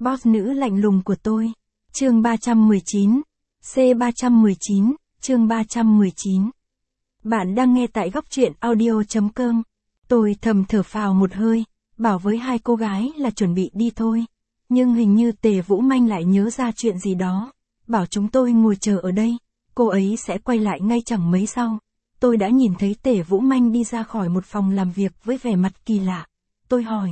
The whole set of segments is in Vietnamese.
Boss nữ lạnh lùng của tôi. Chương 319. C319, chương 319. Bạn đang nghe tại góc truyện audio.com. Tôi thầm thở phào một hơi, bảo với hai cô gái là chuẩn bị đi thôi. Nhưng hình như Tề Vũ Manh lại nhớ ra chuyện gì đó, bảo chúng tôi ngồi chờ ở đây, cô ấy sẽ quay lại ngay chẳng mấy sau. Tôi đã nhìn thấy Tề Vũ Manh đi ra khỏi một phòng làm việc với vẻ mặt kỳ lạ. Tôi hỏi.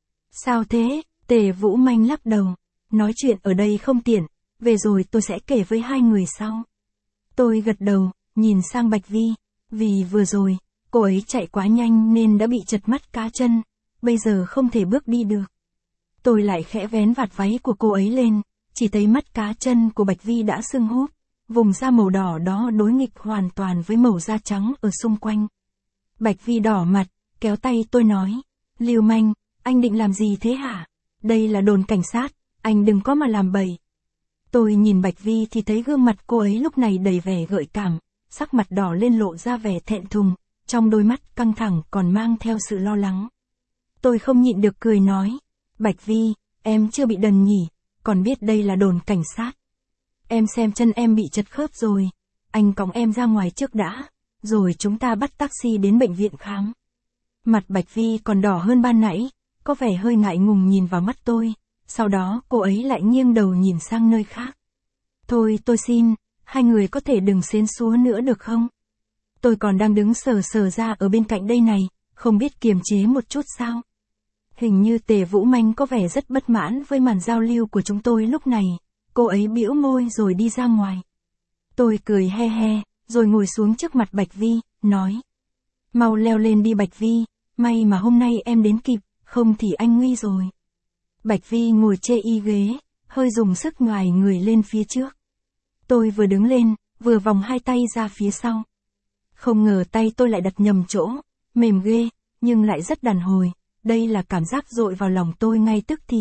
Sao thế? Tề Vũ Manh lắc đầu. Nói chuyện ở đây không tiện, về rồi tôi sẽ kể với hai người sau. Tôi gật đầu, nhìn sang Bạch Vi. Vì vừa rồi, cô ấy chạy quá nhanh nên đã bị trật mắt cá chân, bây giờ không thể bước đi được. Tôi lại khẽ vén vạt váy của cô ấy lên, chỉ thấy mắt cá chân của Bạch Vi đã sưng húp, vùng da màu đỏ đó đối nghịch hoàn toàn với màu da trắng ở xung quanh. Bạch Vi đỏ mặt, kéo tay tôi nói, Lưu Manh, anh định làm gì thế hả? Đây là đồn cảnh sát, anh đừng có mà làm bậy. Tôi nhìn Bạch Vi thì thấy gương mặt cô ấy lúc này đầy vẻ gợi cảm, sắc mặt đỏ lên lộ ra vẻ thẹn thùng, trong đôi mắt căng thẳng còn mang theo sự lo lắng. Tôi không nhịn được cười nói, Bạch Vi, em chưa bị đần nhỉ, còn biết đây là đồn cảnh sát. Em xem chân em bị chật khớp rồi, anh cõng em ra ngoài trước đã, rồi chúng ta bắt taxi đến bệnh viện khám. Mặt Bạch Vi còn đỏ hơn ban nãy, có vẻ hơi ngại ngùng nhìn vào mắt tôi, sau đó cô ấy lại nghiêng đầu nhìn sang nơi khác. Thôi tôi xin, hai người có thể đừng xến xúa nữa được không? Tôi còn đang đứng sờ ra ở bên cạnh đây này, không biết kiềm chế một chút sao? Hình như Tề Vũ Manh có vẻ rất bất mãn với màn giao lưu của chúng tôi lúc này, cô ấy bĩu môi rồi đi ra ngoài. Tôi cười he he, rồi ngồi xuống trước mặt Bạch Vi, nói. Mau leo lên đi Bạch Vi, may mà hôm nay em đến kịp, không thì anh nguy rồi. Bạch Vi ngồi chê y ghế, hơi dùng sức nhoài người lên phía trước. Tôi vừa đứng lên, vừa vòng hai tay ra phía sau. Không ngờ tay tôi lại đặt nhầm chỗ, mềm ghê, nhưng lại rất đàn hồi, đây là cảm giác dội vào lòng tôi ngay tức thì.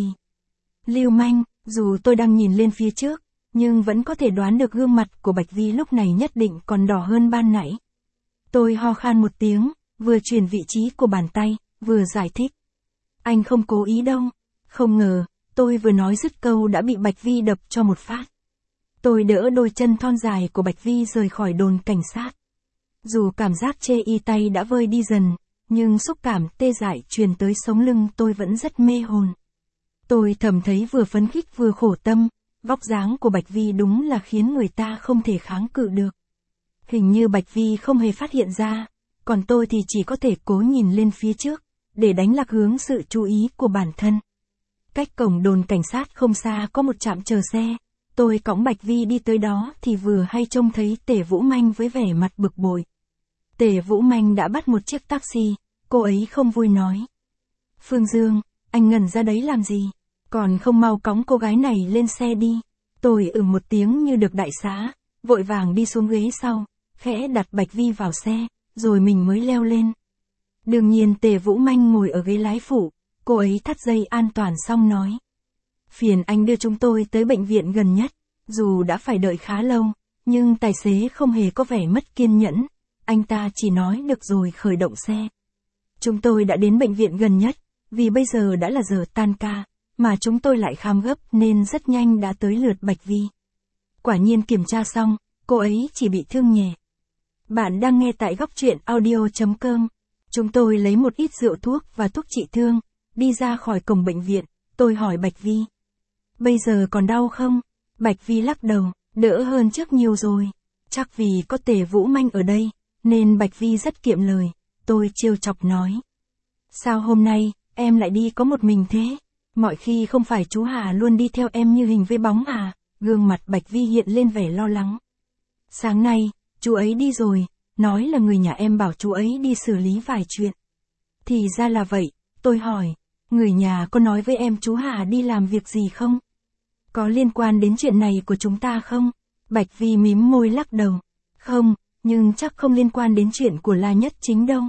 Lưu Manh, dù tôi đang nhìn lên phía trước, nhưng vẫn có thể đoán được gương mặt của Bạch Vi lúc này nhất định còn đỏ hơn ban nãy. Tôi ho khan một tiếng, vừa chuyển vị trí của bàn tay, vừa giải thích. Anh không cố ý đâu. Không ngờ, tôi vừa nói dứt câu đã bị Bạch Vi đập cho một phát. Tôi đỡ đôi chân thon dài của Bạch Vi rời khỏi đồn cảnh sát. Dù cảm giác chê y tay đã vơi đi dần, nhưng xúc cảm tê dại truyền tới sống lưng tôi vẫn rất mê hồn. Tôi thầm thấy vừa phấn khích vừa khổ tâm, vóc dáng của Bạch Vi đúng là khiến người ta không thể kháng cự được. Hình như Bạch Vi không hề phát hiện ra, còn tôi thì chỉ có thể cố nhìn lên phía trước, để đánh lạc hướng sự chú ý của bản thân. Cách cổng đồn cảnh sát không xa có một trạm chờ xe, tôi cõng Bạch Vi đi tới đó thì vừa hay trông thấy Tề Vũ Manh với vẻ mặt bực bội. Tề Vũ Manh đã bắt một chiếc taxi, cô ấy không vui nói. Phương Dương, anh ngẩn ra đấy làm gì? Còn không mau cõng cô gái này lên xe đi. Tôi một tiếng như được đại xá, vội vàng đi xuống ghế sau, khẽ đặt Bạch Vi vào xe, rồi mình mới leo lên. Đương nhiên Tề Vũ Manh ngồi ở ghế lái phụ, cô ấy thắt dây an toàn xong nói. Phiền anh đưa chúng tôi tới bệnh viện gần nhất, dù đã phải đợi khá lâu, nhưng tài xế không hề có vẻ mất kiên nhẫn, anh ta chỉ nói được rồi khởi động xe. Chúng tôi đã đến bệnh viện gần nhất, vì bây giờ đã là giờ tan ca, mà chúng tôi lại khám gấp nên rất nhanh đã tới lượt Bạch Vi. Quả nhiên kiểm tra xong, cô ấy chỉ bị thương nhẹ. Bạn đang nghe tại góc truyện audio.com. Chúng tôi lấy một ít rượu thuốc và thuốc trị thương, đi ra khỏi cổng bệnh viện, tôi hỏi Bạch Vi. Bây giờ còn đau không? Bạch Vi lắc đầu, đỡ hơn trước nhiều rồi. Chắc vì có Tề Vũ Manh ở đây, nên Bạch Vi rất kiệm lời, tôi trêu chọc nói. Sao hôm nay, em lại đi có một mình thế? Mọi khi không phải chú Hà luôn đi theo em như hình với bóng à? Gương mặt Bạch Vi hiện lên vẻ lo lắng. Sáng nay, chú ấy đi rồi, nói là người nhà em bảo chú ấy đi xử lý vài chuyện. Thì ra là vậy, tôi hỏi, người nhà có nói với em chú Hà đi làm việc gì không? Có liên quan đến chuyện này của chúng ta không? Bạch Vi mím môi lắc đầu. Không, nhưng chắc không liên quan đến chuyện của La Nhất Chính đâu.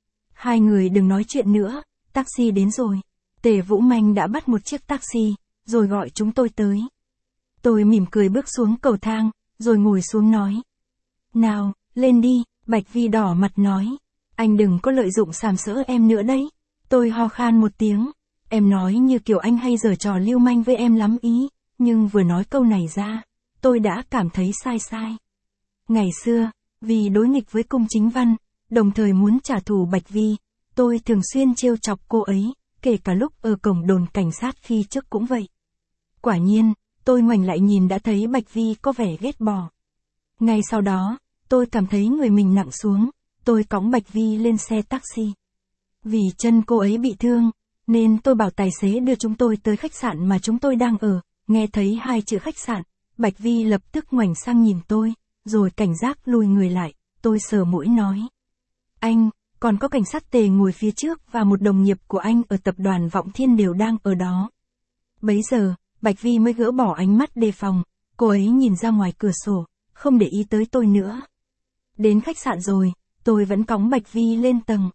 Hai người đừng nói chuyện nữa, taxi đến rồi. Tề Vũ Manh đã bắt một chiếc taxi, rồi gọi chúng tôi tới. Tôi mỉm cười bước xuống cầu thang, rồi ngồi xuống nói. Nào, lên đi, Bạch Vi đỏ mặt nói. Anh đừng có lợi dụng sàm sỡ em nữa đấy. Tôi ho khan một tiếng. Em nói như kiểu anh hay giở trò lưu manh với em lắm ý, nhưng vừa nói câu này ra, tôi đã cảm thấy sai sai. Ngày xưa, vì đối nghịch với Cung Chính Văn, đồng thời muốn trả thù Bạch Vi, tôi thường xuyên trêu chọc cô ấy, kể cả lúc ở cổng đồn cảnh sát khi trước cũng vậy. Quả nhiên, tôi ngoảnh lại nhìn đã thấy Bạch Vi có vẻ ghét bỏ. Ngay sau đó, tôi cảm thấy người mình nặng xuống, tôi cõng Bạch Vi lên xe taxi. Vì chân cô ấy bị thương, nên tôi bảo tài xế đưa chúng tôi tới khách sạn mà chúng tôi đang ở. Nghe thấy hai chữ khách sạn, Bạch Vi lập tức ngoảnh sang nhìn tôi, rồi cảnh giác lùi người lại, tôi sờ mũi nói. Anh, còn có cảnh sát Tề ngồi phía trước và một đồng nghiệp của anh ở tập đoàn Vọng Thiên đều đang ở đó. Bấy giờ, Bạch Vi mới gỡ bỏ ánh mắt đề phòng, cô ấy nhìn ra ngoài cửa sổ, không để ý tới tôi nữa. Đến khách sạn rồi, tôi vẫn cõng Bạch Vi lên tầng.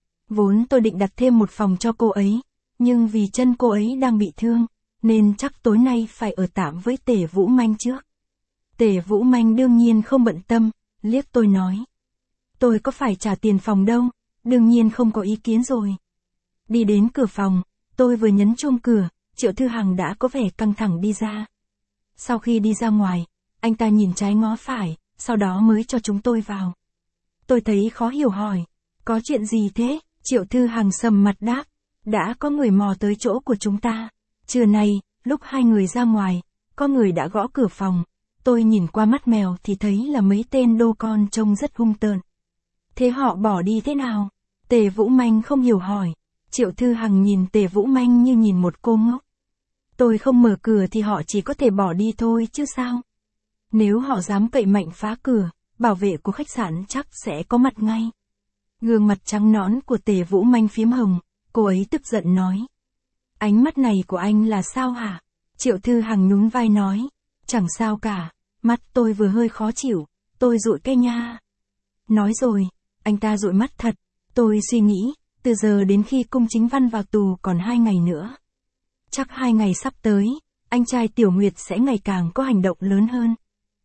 Vốn tôi định đặt thêm một phòng cho cô ấy, nhưng vì chân cô ấy đang bị thương, nên chắc tối nay phải ở tạm với Tề Vũ Manh trước. Tề Vũ Manh đương nhiên không bận tâm, liếc tôi nói. Tôi có phải trả tiền phòng đâu, đương nhiên không có ý kiến rồi. Đi đến cửa phòng, tôi vừa nhấn chuông cửa, Triệu Thư Hằng đã có vẻ căng thẳng đi ra. Sau khi đi ra ngoài, anh ta nhìn trái ngó phải, sau đó mới cho chúng tôi vào. Tôi thấy khó hiểu hỏi, có chuyện gì thế? Triệu Thư Hằng sầm mặt đáp, đã có người mò tới chỗ của chúng ta. Trưa nay, lúc hai người ra ngoài, có người đã gõ cửa phòng. Tôi nhìn qua mắt mèo thì thấy là mấy tên đô con trông rất hung tợn. Thế họ bỏ đi thế nào? Tề Vũ Manh không hiểu hỏi. Triệu Thư Hằng nhìn Tề Vũ Manh như nhìn một cô ngốc. Tôi không mở cửa thì họ chỉ có thể bỏ đi thôi chứ sao? Nếu họ dám cậy mạnh phá cửa, bảo vệ của khách sạn chắc sẽ có mặt ngay. Gương mặt trắng nõn của Tề Vũ Manh phím hồng, cô ấy tức giận nói. Ánh mắt này của anh là sao hả? Triệu Thư Hằng nhún vai nói. Chẳng sao cả, mắt tôi vừa hơi khó chịu, tôi dụi cái nha. Nói rồi, anh ta dụi mắt thật. Tôi suy nghĩ, từ giờ đến khi Cung Chính Văn vào tù còn 2 ngày nữa. Chắc 2 ngày sắp tới, anh trai Tiểu Nguyệt sẽ ngày càng có hành động lớn hơn.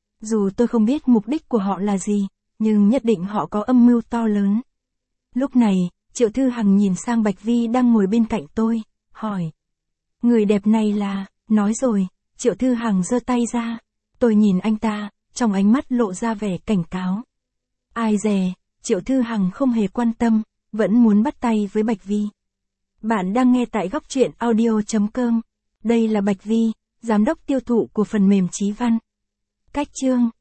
Dù tôi không biết mục đích của họ là gì, nhưng nhất định họ có âm mưu to lớn. Lúc này, Triệu Thư Hằng nhìn sang Bạch Vi đang ngồi bên cạnh tôi, hỏi. Người đẹp này là, nói rồi, Triệu Thư Hằng giơ tay ra. Tôi nhìn anh ta, trong ánh mắt lộ ra vẻ cảnh cáo. Ai dè, Triệu Thư Hằng không hề quan tâm, vẫn muốn bắt tay với Bạch Vi. Bạn đang nghe tại góc truyện audio.com. Đây là Bạch Vi, giám đốc tiêu thụ của phần mềm Chí Văn. Cách chương